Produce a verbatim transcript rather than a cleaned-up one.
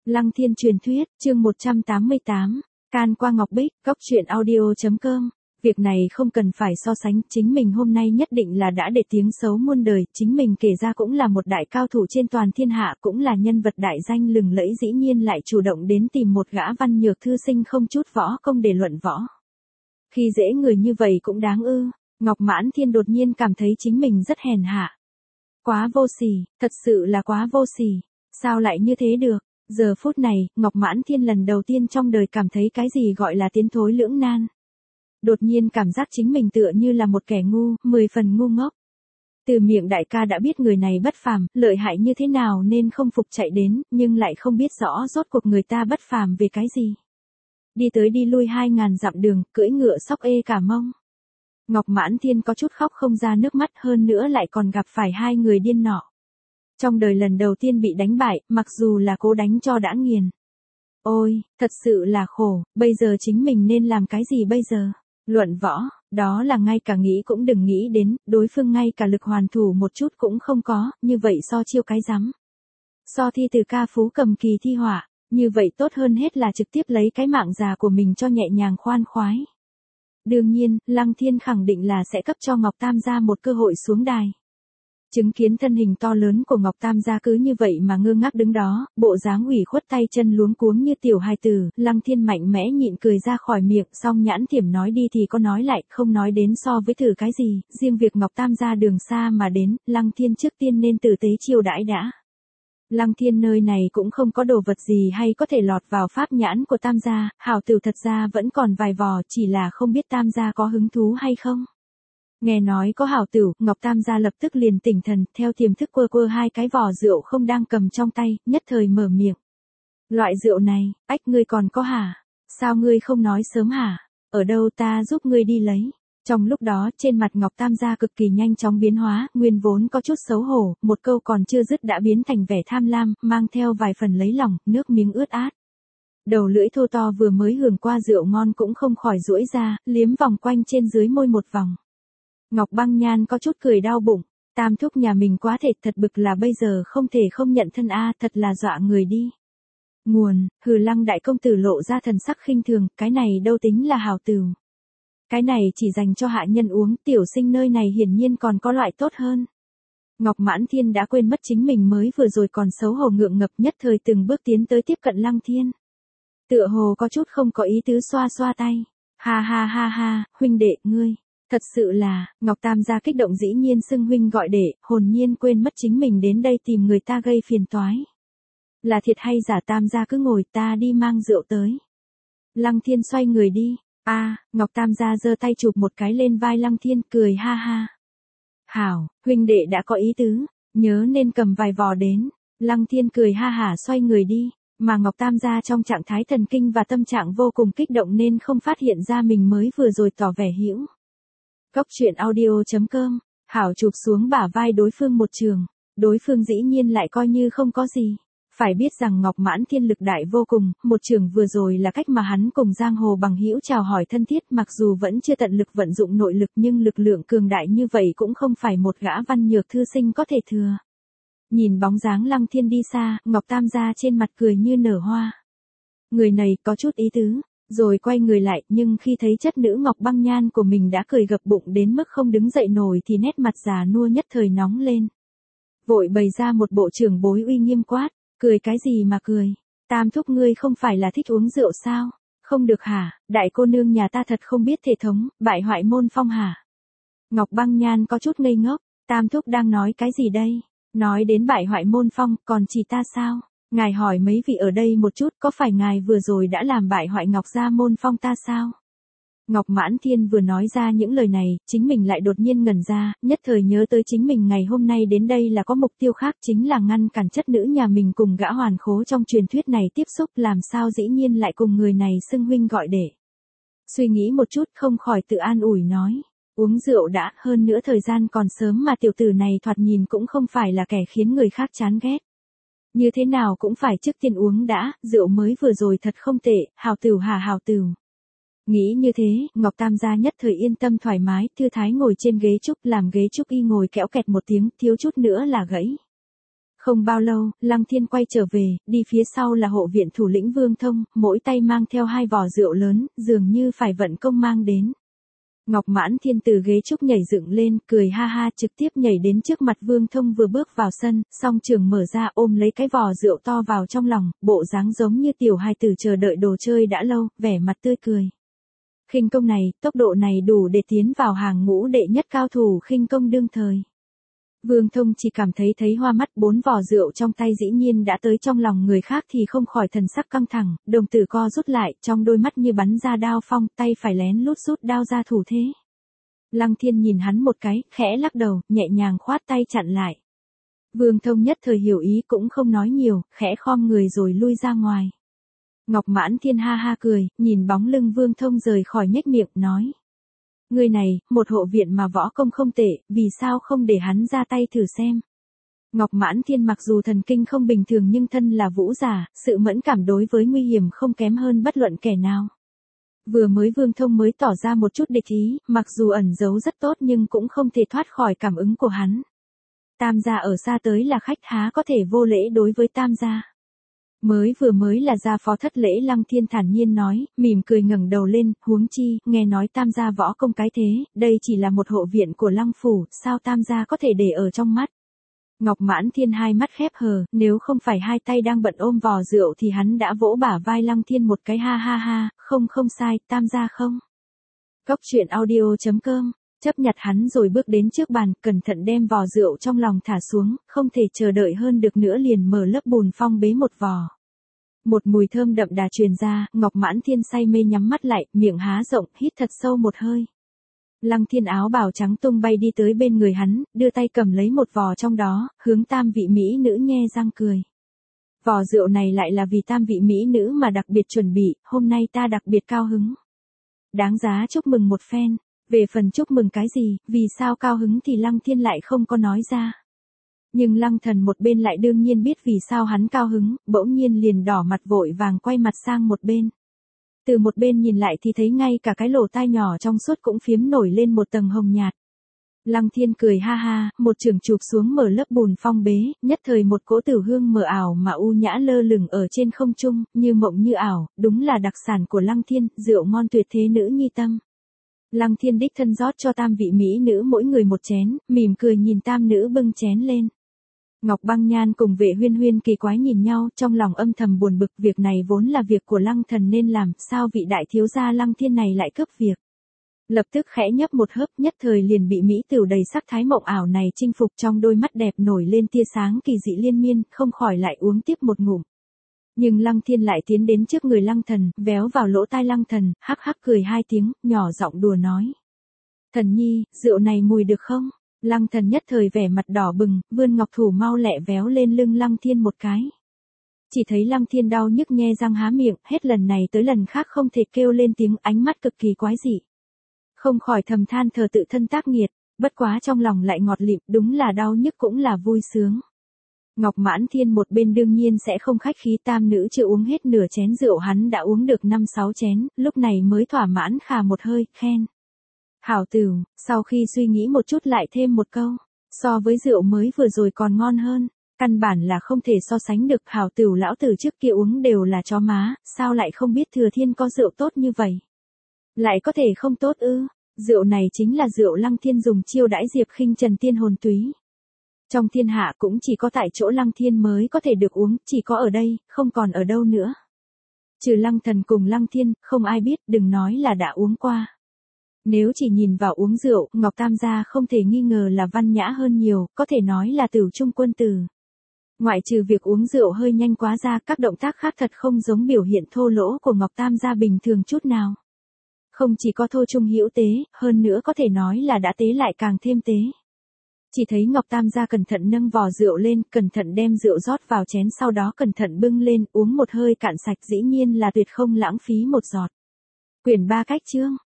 Lăng Thiên truyền thuyết, chương một trăm tám mươi tám, can qua ngọc bích, góc truyện audio chấm com. Việc này không cần phải so sánh, chính mình hôm nay nhất định là đã để tiếng xấu muôn đời, chính mình kể ra cũng là một đại cao thủ trên toàn thiên hạ, cũng là nhân vật đại danh lừng lẫy, dĩ nhiên lại chủ động đến tìm một gã văn nhược thư sinh không chút võ công để luận võ. Khi dễ người như vậy cũng đáng ư? Ngọc Mãn Thiên đột nhiên cảm thấy chính mình rất hèn hạ. Quá vô sỉ, thật sự là quá vô sỉ, sao lại như thế được? Giờ phút này, Ngọc Mãn Thiên lần đầu tiên trong đời cảm thấy cái gì gọi là tiến thối lưỡng nan. Đột nhiên cảm giác chính mình tựa như là một kẻ ngu, mười phần ngu ngốc. Từ miệng đại ca đã biết người này bất phàm, lợi hại như thế nào nên không phục chạy đến, nhưng lại không biết rõ rốt cuộc người ta bất phàm về cái gì. Đi tới đi lui hai ngàn dặm đường, cưỡi ngựa xóc ê cả mông. Ngọc Mãn Thiên có chút khóc không ra nước mắt, hơn nữa lại còn gặp phải hai người điên nọ. Trong đời lần đầu tiên bị đánh bại, mặc dù là cố đánh cho đã nghiền. Ôi, thật sự là khổ, bây giờ chính mình nên làm cái gì bây giờ? Luận võ, đó là ngay cả nghĩ cũng đừng nghĩ đến, đối phương ngay cả lực hoàn thủ một chút cũng không có, như vậy so chiêu cái rắm. So thi từ ca phú cầm kỳ thi họa, như vậy tốt hơn hết là trực tiếp lấy cái mạng già của mình cho nhẹ nhàng khoan khoái. Đương nhiên, Lăng Thiên khẳng định là sẽ cấp cho Ngọc Tam gia một cơ hội xuống đài. Chứng kiến thân hình to lớn của Ngọc Tam gia cứ như vậy mà ngơ ngác đứng đó, bộ dáng ủy khuất tay chân luống cuống như tiểu hài tử, Lăng Thiên mạnh mẽ nhịn cười ra khỏi miệng, song nhãn thiểm nói đi thì có nói lại, không nói đến so với thử cái gì, riêng việc Ngọc Tam gia đường xa mà đến, Lăng Thiên trước tiên nên tử tế chiêu đãi đã. Lăng Thiên nơi này cũng không có đồ vật gì hay có thể lọt vào pháp nhãn của Tam gia, hảo tử thật ra vẫn còn vài vò, chỉ là không biết Tam gia có hứng thú hay không. Nghe nói có hảo tử, Ngọc Tam gia lập tức liền tỉnh thần, theo tiềm thức quơ quơ hai cái vò rượu không đang cầm trong tay, nhất thời mở miệng. Loại rượu này, ách ngươi còn có hả? Sao ngươi không nói sớm hả? Ở đâu ta giúp ngươi đi lấy? Trong lúc đó, trên mặt Ngọc Tam gia cực kỳ nhanh chóng biến hóa, nguyên vốn có chút xấu hổ, một câu còn chưa dứt đã biến thành vẻ tham lam, mang theo vài phần lấy lòng, nước miếng ướt át. Đầu lưỡi thô to vừa mới hưởng qua rượu ngon cũng không khỏi duỗi ra, liếm vòng quanh trên dưới môi một vòng. Ngọc Băng Nhan có chút cười đau bụng, Tam thúc nhà mình quá thể thật bực là bây giờ không thể không nhận thân a, thật là dọa người đi. Nguồn, hừ Lăng đại công tử lộ ra thần sắc khinh thường, cái này đâu tính là hảo tửu. Cái này chỉ dành cho hạ nhân uống, tiểu sinh nơi này hiển nhiên còn có loại tốt hơn. Ngọc Mãn Thiên đã quên mất chính mình mới vừa rồi còn xấu hổ ngượng ngập, nhất thời từng bước tiến tới tiếp cận Lăng Thiên. Tựa hồ có chút không có ý tứ xoa xoa tay. Ha ha ha ha, huynh đệ, ngươi. Thật sự là, Ngọc Tam gia kích động dĩ nhiên xưng huynh gọi đệ, hồn nhiên quên mất chính mình đến đây tìm người ta gây phiền toái. Là thiệt hay giả Tam gia cứ ngồi, ta đi mang rượu tới. Lăng Thiên xoay người đi. A, à, Ngọc Tam gia giơ tay chụp một cái lên vai Lăng Thiên, cười ha ha. Hảo, huynh đệ đã có ý tứ, nhớ nên cầm vài vò đến. Lăng Thiên cười ha hả xoay người đi, mà Ngọc Tam gia trong trạng thái thần kinh và tâm trạng vô cùng kích động nên không phát hiện ra mình mới vừa rồi tỏ vẻ hữu. Góc truyện audio chấm com, Hảo chụp xuống bả vai đối phương một trường, đối phương dĩ nhiên lại coi như không có gì. Phải biết rằng Ngọc Mãn Thiên lực đại vô cùng, một trường vừa rồi là cách mà hắn cùng giang hồ bằng hữu chào hỏi thân thiết, mặc dù vẫn chưa tận lực vận dụng nội lực nhưng lực lượng cường đại như vậy cũng không phải một gã văn nhược thư sinh có thể thừa. Nhìn bóng dáng Lăng Thiên đi xa, Ngọc Tam gia trên mặt cười như nở hoa. Người này có chút ý tứ, rồi quay người lại, nhưng khi thấy chất nữ Ngọc Băng Nhan của mình đã cười gập bụng đến mức không đứng dậy nổi thì nét mặt già nua nhất thời nóng lên. Vội bày ra một bộ trưởng bối uy nghiêm quát. Cười cái gì mà cười? Tam thúc ngươi không phải là thích uống rượu sao? Không được hả? Đại cô nương nhà ta thật không biết thể thống, bại hoại môn phong hả? Ngọc Băng Nhan có chút ngây ngốc, Tam thúc đang nói cái gì đây? Nói đến bại hoại môn phong, còn chỉ ta sao? Ngài hỏi mấy vị ở đây một chút, có phải ngài vừa rồi đã làm bại hoại Ngọc gia môn phong ta sao? Ngọc Mãn Thiên vừa nói ra những lời này, chính mình lại đột nhiên ngẩn ra, nhất thời nhớ tới chính mình ngày hôm nay đến đây là có mục tiêu khác, chính là ngăn cản chất nữ nhà mình cùng gã hoàn khố trong truyền thuyết này tiếp xúc, làm sao dĩ nhiên lại cùng người này xưng huynh gọi đệ. Suy nghĩ một chút không khỏi tự an ủi nói, uống rượu đã, hơn nữa thời gian còn sớm mà tiểu tử này thoạt nhìn cũng không phải là kẻ khiến người khác chán ghét. Như thế nào cũng phải trước tiên uống đã, rượu mới vừa rồi thật không tệ, hào tửu hà hào tửu. Nghĩ như thế, Ngọc Tam gia nhất thời yên tâm thoải mái, thư thái ngồi trên ghế trúc, làm ghế trúc y ngồi kẽo kẹt một tiếng, thiếu chút nữa là gãy. Không bao lâu, Lăng Thiên quay trở về, đi phía sau là hộ viện thủ lĩnh Vương Thông, mỗi tay mang theo hai vò rượu lớn, dường như phải vận công mang đến. Ngọc Mãn Thiên từ ghế trúc nhảy dựng lên, cười ha ha trực tiếp nhảy đến trước mặt Vương Thông vừa bước vào sân, song trường mở ra ôm lấy cái vò rượu to vào trong lòng, bộ dáng giống như tiểu hài tử chờ đợi đồ chơi đã lâu, vẻ mặt tươi cười. Khinh công này, tốc độ này đủ để tiến vào hàng ngũ đệ nhất cao thủ khinh công đương thời. Vương Thông chỉ cảm thấy thấy hoa mắt, bốn vò rượu trong tay dĩ nhiên đã tới trong lòng người khác thì không khỏi thần sắc căng thẳng, đồng tử co rút lại, trong đôi mắt như bắn ra đao phong, tay phải lén lút rút đao ra thủ thế. Lăng Thiên nhìn hắn một cái, khẽ lắc đầu, nhẹ nhàng khoát tay chặn lại. Vương Thông nhất thời hiểu ý cũng không nói nhiều, khẽ khom người rồi lui ra ngoài. Ngọc Mãn Thiên ha ha cười, nhìn bóng lưng Vương Thông rời khỏi nhếch miệng, nói. Người này, một hộ viện mà võ công không tệ, vì sao không để hắn ra tay thử xem. Ngọc Mãn Thiên mặc dù thần kinh không bình thường nhưng thân là vũ giả, sự mẫn cảm đối với nguy hiểm không kém hơn bất luận kẻ nào. Vừa mới Vương Thông mới tỏ ra một chút địch ý, mặc dù ẩn giấu rất tốt nhưng cũng không thể thoát khỏi cảm ứng của hắn. Tam gia ở xa tới là khách, há có thể vô lễ đối với Tam gia. Mới vừa mới là gia phó thất lễ, Lăng Thiên thản nhiên nói, mỉm cười ngẩng đầu lên, huống chi, nghe nói Tam gia võ công cái thế, đây chỉ là một hộ viện của Lăng phủ, sao Tam gia có thể để ở trong mắt. Ngọc Mãn Thiên hai mắt khép hờ, nếu không phải hai tay đang bận ôm vò rượu thì hắn đã vỗ bả vai Lăng Thiên một cái, ha ha ha, không không sai, Tam gia không. Cốc truyện audio chấm com, chấp nhặt hắn rồi bước đến trước bàn, cẩn thận đem vò rượu trong lòng thả xuống, không thể chờ đợi hơn được nữa liền mở lớp bùn phong bế một vò. Một mùi thơm đậm đà truyền ra, Ngọc Mãn Thiên say mê nhắm mắt lại, miệng há rộng, hít thật sâu một hơi. Lăng Thiên áo bào trắng tung bay đi tới bên người hắn, đưa tay cầm lấy một vò trong đó, hướng tam vị mỹ nữ nhe răng cười. Vò rượu này lại là vì tam vị mỹ nữ mà đặc biệt chuẩn bị, hôm nay ta đặc biệt cao hứng. Đáng giá chúc mừng một phen, về phần chúc mừng cái gì, vì sao cao hứng thì Lăng Thiên lại không có nói ra. Nhưng Lăng Thần một bên lại đương nhiên biết vì sao hắn cao hứng, bỗng nhiên liền đỏ mặt vội vàng quay mặt sang một bên. Từ một bên nhìn lại thì thấy ngay cả cái lỗ tai nhỏ trong suốt cũng phiếm nổi lên một tầng hồng nhạt. Lăng Thiên cười ha ha, một chưởng chụp xuống mở lớp bùn phong bế, nhất thời một cỗ tử hương mờ ảo mà u nhã lơ lửng ở trên không trung, như mộng như ảo, đúng là đặc sản của Lăng Thiên, rượu ngon tuyệt thế nữ nhi tâm. Lăng Thiên đích thân rót cho tam vị mỹ nữ mỗi người một chén, mỉm cười nhìn tam nữ bưng chén lên. Ngọc Băng Nhan cùng Vệ Huyên Huyên kỳ quái nhìn nhau, trong lòng âm thầm buồn bực, việc này vốn là việc của Lăng Thần nên làm, sao vị đại thiếu gia Lăng Thiên này lại cướp việc. Lập tức khẽ nhấp một hớp, nhất thời liền bị mỹ tửu đầy sắc thái mộng ảo này chinh phục, trong đôi mắt đẹp nổi lên tia sáng kỳ dị liên miên, không khỏi lại uống tiếp một ngụm. Nhưng Lăng Thiên lại tiến đến trước người Lăng Thần, véo vào lỗ tai Lăng Thần, hắc hắc cười hai tiếng, nhỏ giọng đùa nói. Thần nhi, rượu này mùi được không? Lăng Thần nhất thời vẻ mặt đỏ bừng, vươn ngọc thủ mau lẹ véo lên lưng Lăng Thiên một cái. Chỉ thấy Lăng Thiên đau nhức nhe răng há miệng, hết lần này tới lần khác không thể kêu lên tiếng, ánh mắt cực kỳ quái dị. Không khỏi thầm than thờ tự thân tác nghiệt, bất quá trong lòng lại ngọt lịm, đúng là đau nhức cũng là vui sướng. Ngọc Mãn Thiên một bên đương nhiên sẽ không khách khí, tam nữ chưa uống hết nửa chén rượu hắn đã uống được năm sáu chén, lúc này mới thỏa mãn khà một hơi, khen. Hảo tửu, sau khi suy nghĩ một chút lại thêm một câu, so với rượu mới vừa rồi còn ngon hơn, căn bản là không thể so sánh được, hảo tửu lão tử trước kia uống đều là chó má, sao lại không biết Thừa Thiên có rượu tốt như vậy. Lại có thể không tốt ư, rượu này chính là rượu Lăng Thiên dùng chiêu đãi Diệp Khinh Trần tiên hồn túy. Trong thiên hạ cũng chỉ có tại chỗ Lăng Thiên mới có thể được uống, chỉ có ở đây, không còn ở đâu nữa. Trừ Lăng Thần cùng Lăng Thiên, không ai biết, đừng nói là đã uống qua. Nếu chỉ nhìn vào uống rượu, Ngọc Tam gia không thể nghi ngờ là văn nhã hơn nhiều, có thể nói là tửu trung quân tử. Ngoại trừ việc uống rượu hơi nhanh quá ra, các động tác khác thật không giống biểu hiện thô lỗ của Ngọc Tam gia bình thường chút nào. Không chỉ có thô trung hữu tế, hơn nữa có thể nói là đã tế lại càng thêm tế. Chỉ thấy Ngọc Tam gia cẩn thận nâng vò rượu lên, cẩn thận đem rượu rót vào chén, sau đó cẩn thận bưng lên, uống một hơi cạn sạch, dĩ nhiên là tuyệt không lãng phí một giọt. Quyển ba cách chương